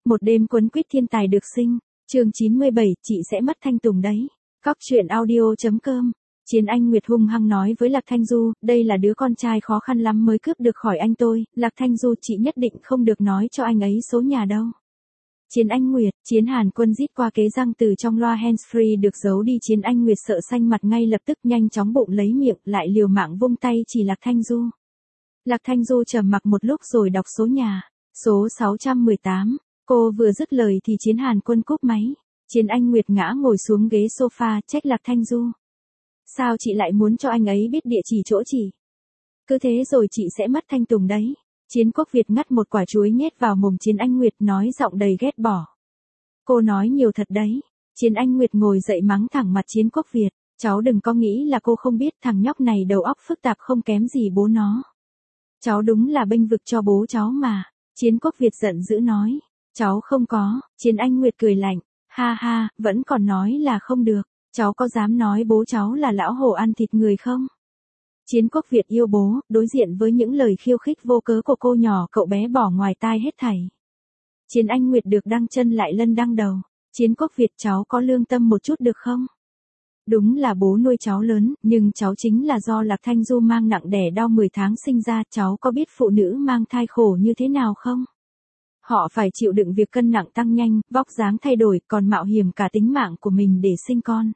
Một đêm quấn quýt thiên tài được sinh. Chương 97, chị sẽ mất Thanh Tùng đấy. Cóc truyện audio.com. Chiến Anh Nguyệt hung hăng nói với Lạc Thanh Du, đây là đứa con trai khó khăn lắm mới cướp được khỏi anh tôi, Lạc Thanh Du chị nhất định không được nói cho anh ấy số nhà đâu. Chiến Anh Nguyệt, Chiến Hàn Quân rít qua kế răng từ trong loa handsfree được giấu đi. Chiến Anh Nguyệt sợ xanh mặt ngay lập tức nhanh chóng bụng lấy miệng, lại liều mạng vung tay chỉ Lạc Thanh Du. Lạc Thanh Du trầm mặc một lúc rồi đọc số nhà, số 618. Cô vừa dứt lời thì Chiến Hàn Quân cúp máy. Chiến Anh Nguyệt ngã ngồi xuống ghế sofa, trách Lạc Thanh Du. Sao chị lại muốn cho anh ấy biết địa chỉ chỗ chị? Cứ thế rồi chị sẽ mất Thanh Tùng đấy. Chiến Quốc Việt ngắt một quả chuối nhét vào mồm Chiến Anh Nguyệt nói giọng đầy ghét bỏ. Cô nói nhiều thật đấy. Chiến Anh Nguyệt ngồi dậy mắng thẳng mặt Chiến Quốc Việt. Cháu đừng có nghĩ là cô không biết thằng nhóc này đầu óc phức tạp không kém gì bố nó. Cháu đúng là bênh vực cho bố cháu mà. Chiến Quốc Việt giận dữ nói. Cháu không có. Chiến Anh Nguyệt cười lạnh. Ha ha, vẫn còn nói là không được. Cháu có dám nói bố cháu là lão hổ ăn thịt người không? Chiến Quốc Việt yêu bố, đối diện với những lời khiêu khích vô cớ của cô nhỏ, cậu bé bỏ ngoài tai hết thảy. Chiến Anh Nguyệt được đăng chân lại lân đăng đầu. Chiến Quốc Việt, cháu có lương tâm một chút được không? Đúng là bố nuôi cháu lớn, nhưng cháu chính là do Lạc Thanh Du mang nặng đẻ đau 10 tháng sinh ra. Cháu có biết phụ nữ mang thai khổ như thế nào không? Họ phải chịu đựng việc cân nặng tăng nhanh, vóc dáng thay đổi, còn mạo hiểm cả tính mạng của mình để sinh con.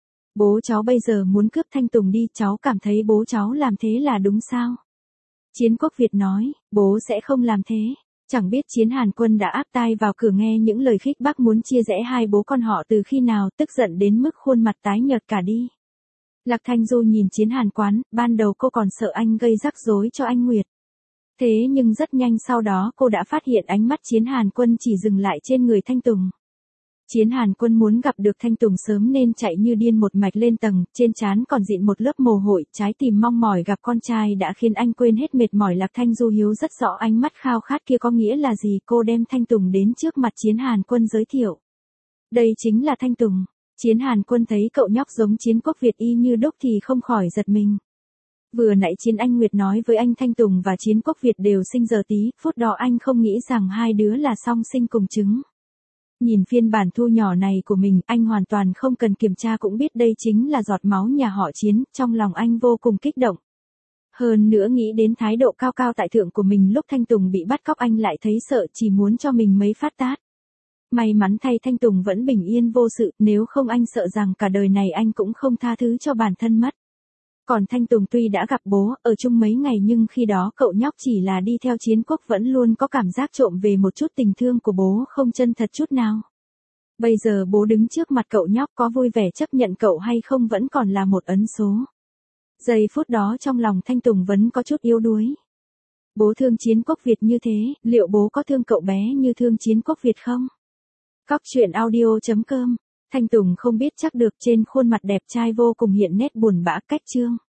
Bố cháu bây giờ muốn cướp Thanh Tùng đi, cháu cảm thấy bố cháu làm thế là đúng sao? Chiến Quốc Việt nói, bố sẽ không làm thế. Chẳng biết Chiến Hàn Quân đã áp tai vào cửa nghe những lời khích bác muốn chia rẽ hai bố con họ từ khi nào, tức giận đến mức khuôn mặt tái nhợt cả đi. Lạc Thanh Du nhìn Chiến Hàn Quán, ban đầu cô còn sợ anh gây rắc rối cho anh Nguyệt. Thế nhưng rất nhanh sau đó cô đã phát hiện ánh mắt Chiến Hàn Quân chỉ dừng lại trên người Thanh Tùng. Chiến Hàn Quân muốn gặp được Thanh Tùng sớm nên chạy như điên một mạch lên tầng, trên trán còn dịn một lớp mồ hôi, trái tim mong mỏi gặp con trai đã khiến anh quên hết mệt mỏi. Lạc Thanh Du hiếu rất rõ ánh mắt khao khát kia có nghĩa là gì. Cô đem Thanh Tùng đến trước mặt Chiến Hàn Quân giới thiệu. Đây chính là Thanh Tùng. Chiến Hàn Quân thấy cậu nhóc giống Chiến Quốc Việt y như đúc thì không khỏi giật mình. Vừa nãy Chiến Anh Nguyệt nói với anh Thanh Tùng và Chiến Quốc Việt đều sinh giờ Tý, phút đó anh không nghĩ rằng hai đứa là song sinh cùng trứng. Nhìn phiên bản thu nhỏ này của mình, anh hoàn toàn không cần kiểm tra cũng biết đây chính là giọt máu nhà họ Chiến, trong lòng anh vô cùng kích động. Hơn nữa nghĩ đến thái độ cao cao tại thượng của mình lúc Thanh Tùng bị bắt cóc anh lại thấy sợ, chỉ muốn cho mình mấy phát tát. May mắn thay Thanh Tùng vẫn bình yên vô sự, nếu không anh sợ rằng cả đời này anh cũng không tha thứ cho bản thân mất. Còn Thanh Tùng tuy đã gặp bố, ở chung mấy ngày nhưng khi đó cậu nhóc chỉ là đi theo Chiến Quốc vẫn luôn có cảm giác trộm về một chút tình thương của bố không chân thật chút nào. Bây giờ bố đứng trước mặt cậu nhóc có vui vẻ chấp nhận cậu hay không vẫn còn là một ấn số. Giây phút đó trong lòng Thanh Tùng vẫn có chút yếu đuối. Bố thương Chiến Quốc Việt như thế, liệu bố có thương cậu bé như thương Chiến Quốc Việt không? Cóc truyện audio.com. Thanh Tùng không biết chắc được trên khuôn mặt đẹp trai vô cùng hiện nét buồn bã cách chương.